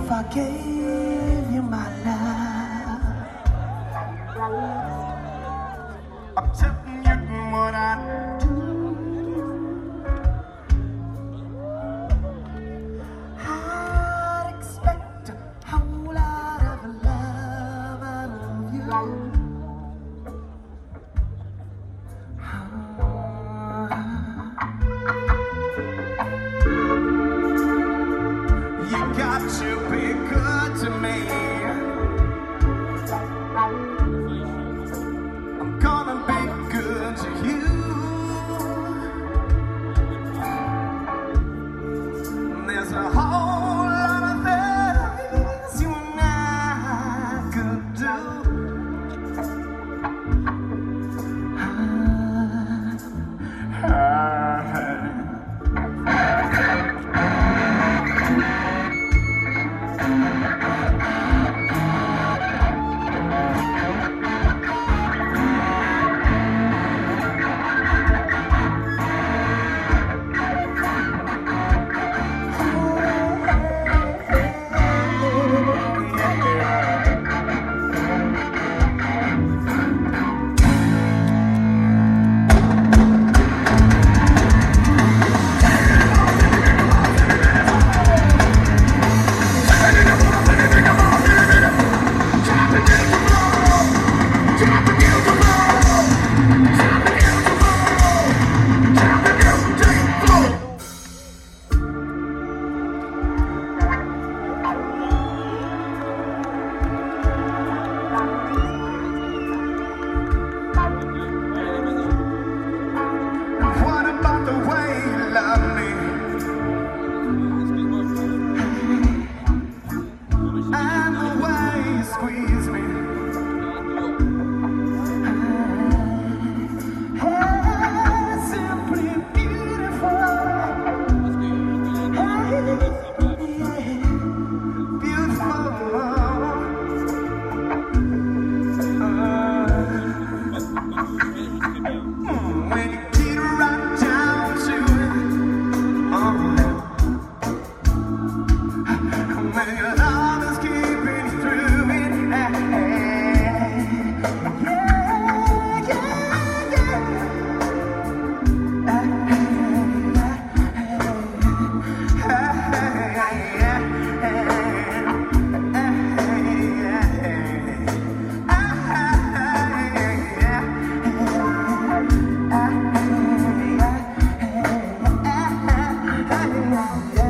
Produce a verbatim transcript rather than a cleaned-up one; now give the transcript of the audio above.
if I gave you my love? I'm telling you what I do. I'd expect a whole lot of love out of you. You got to be good to me. I'm gonna be good to you. There's a whole lot of things you and I could do. Ah, ah. Yeah.